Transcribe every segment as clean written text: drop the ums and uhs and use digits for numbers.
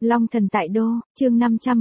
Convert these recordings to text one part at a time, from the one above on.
Long thần tại đô, chương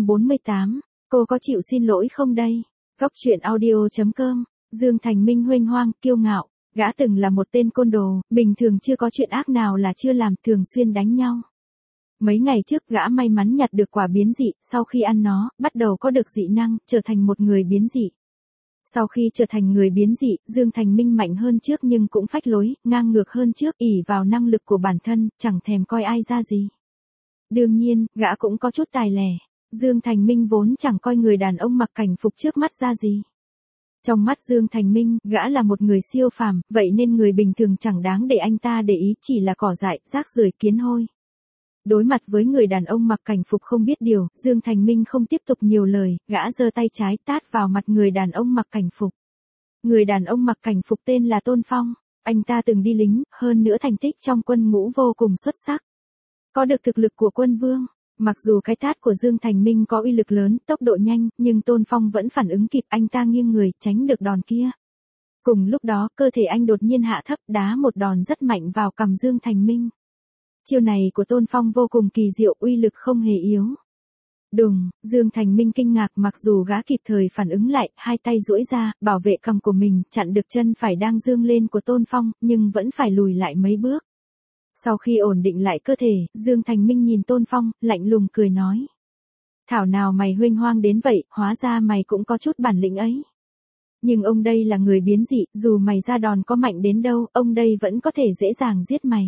548, cô có chịu xin lỗi không đây? Góc truyện audio.com, Dương Thành Minh huênh hoang, kiêu ngạo, gã từng là một tên côn đồ, bình thường chưa có chuyện ác nào là chưa làm, thường xuyên đánh nhau. Mấy ngày trước gã may mắn nhặt được quả biến dị, sau khi ăn nó, bắt đầu có được dị năng, trở thành một người biến dị. Sau khi trở thành người biến dị, Dương Thành Minh mạnh hơn trước nhưng cũng phách lối, ngang ngược hơn trước, ỷ vào năng lực của bản thân, chẳng thèm coi ai ra gì. Đương nhiên, gã cũng có chút tài lẻ. Dương Thành Minh vốn chẳng coi người đàn ông mặc cảnh phục trước mắt ra gì. Trong mắt Dương Thành Minh, gã là một người siêu phàm, vậy nên người bình thường chẳng đáng để anh ta để ý, chỉ là cỏ dại, rác rưởi, kiến hôi. Đối mặt với người đàn ông mặc cảnh phục không biết điều, Dương Thành Minh không tiếp tục nhiều lời, gã giơ tay trái tát vào mặt người đàn ông mặc cảnh phục. Người đàn ông mặc cảnh phục tên là Tôn Phong, anh ta từng đi lính, hơn nữa thành tích trong quân ngũ vô cùng xuất sắc. Có được thực lực của quân vương, mặc dù cái tát của Dương Thành Minh có uy lực lớn, tốc độ nhanh, nhưng Tôn Phong vẫn phản ứng kịp, anh ta nghiêng người, tránh được đòn kia. Cùng lúc đó, cơ thể anh đột nhiên hạ thấp, đá một đòn rất mạnh vào cằm Dương Thành Minh. Chiêu này của Tôn Phong vô cùng kỳ diệu, uy lực không hề yếu. Đùng, Dương Thành Minh kinh ngạc, mặc dù gã kịp thời phản ứng lại, hai tay duỗi ra, bảo vệ cằm của mình, chặn được chân phải đang dương lên của Tôn Phong, nhưng vẫn phải lùi lại mấy bước. Sau khi ổn định lại cơ thể, Dương Thành Minh nhìn Tôn Phong, lạnh lùng cười nói. Thảo nào mày huênh hoang đến vậy, hóa ra mày cũng có chút bản lĩnh ấy. Nhưng ông đây là người biến dị, dù mày ra đòn có mạnh đến đâu, ông đây vẫn có thể dễ dàng giết mày.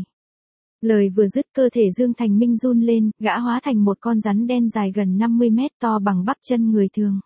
Lời vừa dứt, cơ thể Dương Thành Minh run lên, gã hóa thành một con rắn đen dài gần 50 mét, to bằng bắp chân người thường.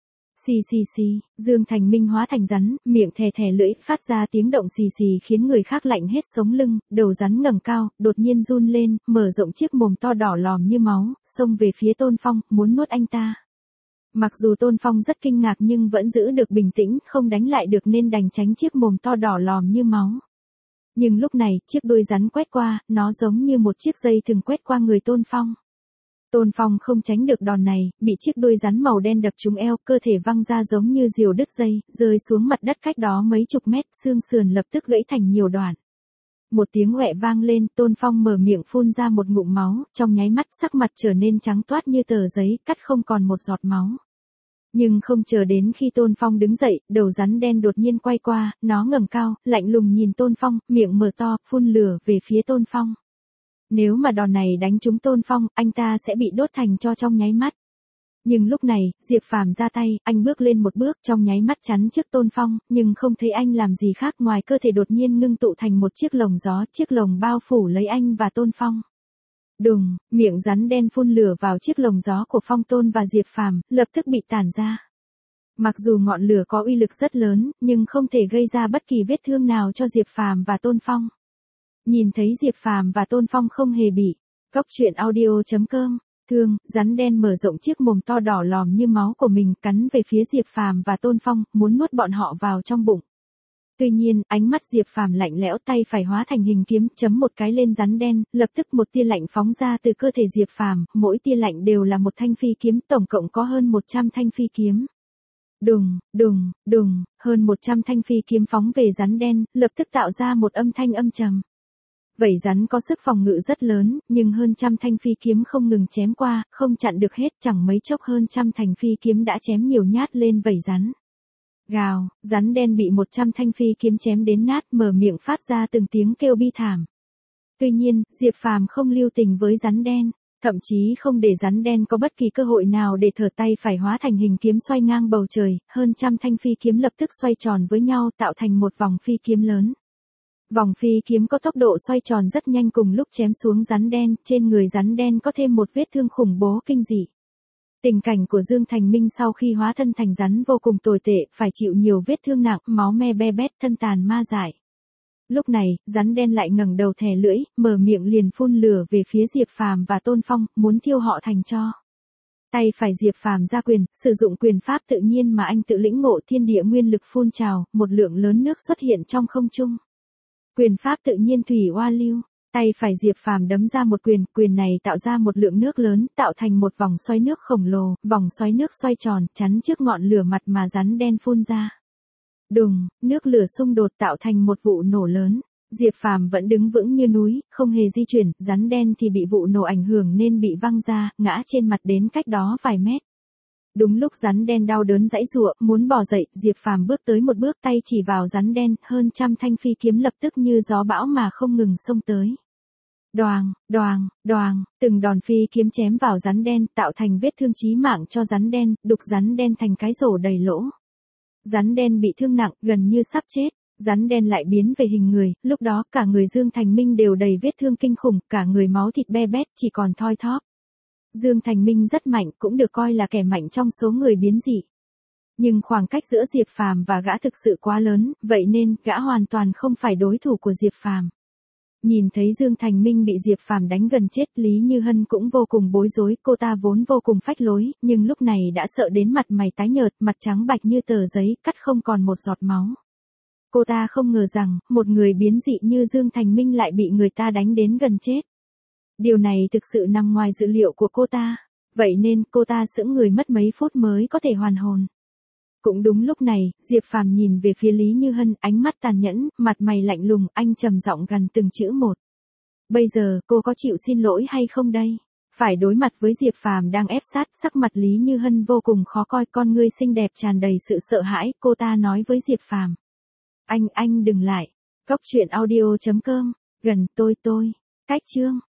Xì xì xì, Dương Thành Minh hóa thành rắn, miệng thè thè lưỡi, phát ra tiếng động xì xì khiến người khác lạnh hết sống lưng, đầu rắn ngẩng cao, đột nhiên run lên, mở rộng chiếc mồm to đỏ lòm như máu, xông về phía Tôn Phong, muốn nuốt anh ta. Mặc dù Tôn Phong rất kinh ngạc nhưng vẫn giữ được bình tĩnh, không đánh lại được nên đành tránh chiếc mồm to đỏ lòm như máu. Nhưng lúc này, chiếc đuôi rắn quét qua, nó giống như một chiếc dây thừng quét qua người Tôn Phong. Tôn Phong không tránh được đòn này, bị chiếc đuôi rắn màu đen đập trúng eo, cơ thể văng ra giống như diều đứt dây, rơi xuống mặt đất cách đó mấy chục mét, xương sườn lập tức gãy thành nhiều đoạn. Một tiếng hoẹ vang lên, Tôn Phong mở miệng phun ra một ngụm máu, trong nháy mắt sắc mặt trở nên trắng toát như tờ giấy, cắt không còn một giọt máu. Nhưng không chờ đến khi Tôn Phong đứng dậy, đầu rắn đen đột nhiên quay qua, nó ngẩng cao, lạnh lùng nhìn Tôn Phong, miệng mở to, phun lửa về phía Tôn Phong. Nếu mà đòn này đánh trúng Tôn Phong, anh ta sẽ bị đốt thành tro trong nháy mắt. Nhưng lúc này, Diệp Phàm ra tay, anh bước lên một bước, trong nháy mắt chắn trước Tôn Phong, nhưng không thấy anh làm gì khác ngoài cơ thể đột nhiên ngưng tụ thành một chiếc lồng gió, chiếc lồng bao phủ lấy anh và Tôn Phong. Đùng, miệng rắn đen phun lửa vào chiếc lồng gió của Phong Tôn và Diệp Phàm, lập tức bị tản ra. Mặc dù ngọn lửa có uy lực rất lớn, nhưng không thể gây ra bất kỳ vết thương nào cho Diệp Phàm và Tôn Phong. Nhìn thấy Diệp Phàm và Tôn Phong không hề bị. Góc truyện audio.com, thương, rắn đen mở rộng chiếc mồm to đỏ lòm như máu của mình, cắn về phía Diệp Phàm và Tôn Phong, muốn nuốt bọn họ vào trong bụng. Tuy nhiên, ánh mắt Diệp Phàm lạnh lẽo, tay phải hóa thành hình kiếm, chấm một cái lên rắn đen, lập tức một tia lạnh phóng ra từ cơ thể Diệp Phàm, mỗi tia lạnh đều là một thanh phi kiếm, tổng cộng có hơn 100 thanh phi kiếm. Đùng, đùng, đùng, hơn 100 thanh phi kiếm phóng về rắn đen, lập tức tạo ra một âm thanh âm trầm. Vảy rắn có sức phòng ngự rất lớn, nhưng hơn trăm thanh phi kiếm không ngừng chém qua, không chặn được hết, chẳng mấy chốc hơn trăm thanh phi kiếm đã chém nhiều nhát lên vảy rắn. Gào, rắn đen bị 100 thanh phi kiếm chém đến nát, mở miệng phát ra từng tiếng kêu bi thảm. Tuy nhiên, Diệp Phàm không lưu tình với rắn đen, thậm chí không để rắn đen có bất kỳ cơ hội nào để thở, tay phải hóa thành hình kiếm xoay ngang bầu trời, hơn trăm thanh phi kiếm lập tức xoay tròn với nhau tạo thành một vòng phi kiếm lớn. Vòng phi kiếm có tốc độ xoay tròn rất nhanh, cùng lúc chém xuống rắn đen, trên người rắn đen có thêm một vết thương khủng bố kinh dị. Tình cảnh của Dương Thành Minh sau khi hóa thân thành rắn vô cùng tồi tệ, phải chịu nhiều vết thương nặng, máu me be bét, thân tàn ma dại. Lúc này, rắn đen lại ngẩng đầu thè lưỡi, mở miệng liền phun lửa về phía Diệp Phàm và Tôn Phong, muốn thiêu họ thành tro. Tay phải Diệp Phàm ra quyền, sử dụng quyền pháp tự nhiên mà anh tự lĩnh ngộ, thiên địa nguyên lực phun trào, một lượng lớn nước xuất hiện trong không trung. Quyền pháp tự nhiên thủy oa lưu, tay phải Diệp Phàm đấm ra một quyền, quyền này tạo ra một lượng nước lớn, tạo thành một vòng xoáy nước khổng lồ, vòng xoáy nước xoay tròn, chắn trước ngọn lửa mặt mà rắn đen phun ra. Đùng, nước lửa xung đột tạo thành một vụ nổ lớn. Diệp Phàm vẫn đứng vững như núi, không hề di chuyển, rắn đen thì bị vụ nổ ảnh hưởng nên bị văng ra, ngã trên mặt đến cách đó vài mét. Đúng lúc rắn đen đau đớn giãy giụa, muốn bò dậy, Diệp Phàm bước tới một bước, tay chỉ vào rắn đen, hơn trăm thanh phi kiếm lập tức như gió bão mà không ngừng xông tới. Đoàng, đoàng, đoàng, từng đòn phi kiếm chém vào rắn đen, tạo thành vết thương chí mạng cho rắn đen, đục rắn đen thành cái rổ đầy lỗ. Rắn đen bị thương nặng, gần như sắp chết. Rắn đen lại biến về hình người, lúc đó cả người Dương Thành Minh đều đầy vết thương kinh khủng, cả người máu thịt be bét, chỉ còn thoi thóp. Dương Thành Minh rất mạnh, cũng được coi là kẻ mạnh trong số người biến dị. Nhưng khoảng cách giữa Diệp Phàm và gã thực sự quá lớn, vậy nên gã hoàn toàn không phải đối thủ của Diệp Phàm. Nhìn thấy Dương Thành Minh bị Diệp Phàm đánh gần chết, Lý Như Hân cũng vô cùng bối rối, cô ta vốn vô cùng phách lối, nhưng lúc này đã sợ đến mặt mày tái nhợt, mặt trắng bạch như tờ giấy, cắt không còn một giọt máu. Cô ta không ngờ rằng, một người biến dị như Dương Thành Minh lại bị người ta đánh đến gần chết. Điều này thực sự nằm ngoài dự liệu của cô ta, vậy nên cô ta sững người mất mấy phút mới có thể hoàn hồn. Cũng đúng lúc này, Diệp Phàm nhìn về phía Lý Như Hân, ánh mắt tàn nhẫn, mặt mày lạnh lùng, anh trầm giọng gằn từng chữ một. Bây giờ, cô có chịu xin lỗi hay không đây? Phải đối mặt với Diệp Phàm đang ép sát, sắc mặt Lý Như Hân vô cùng khó coi, con ngươi xinh đẹp tràn đầy sự sợ hãi, cô ta nói với Diệp Phàm. Anh đừng lại. Góc truyện audio.com, gần tôi. Cách chương.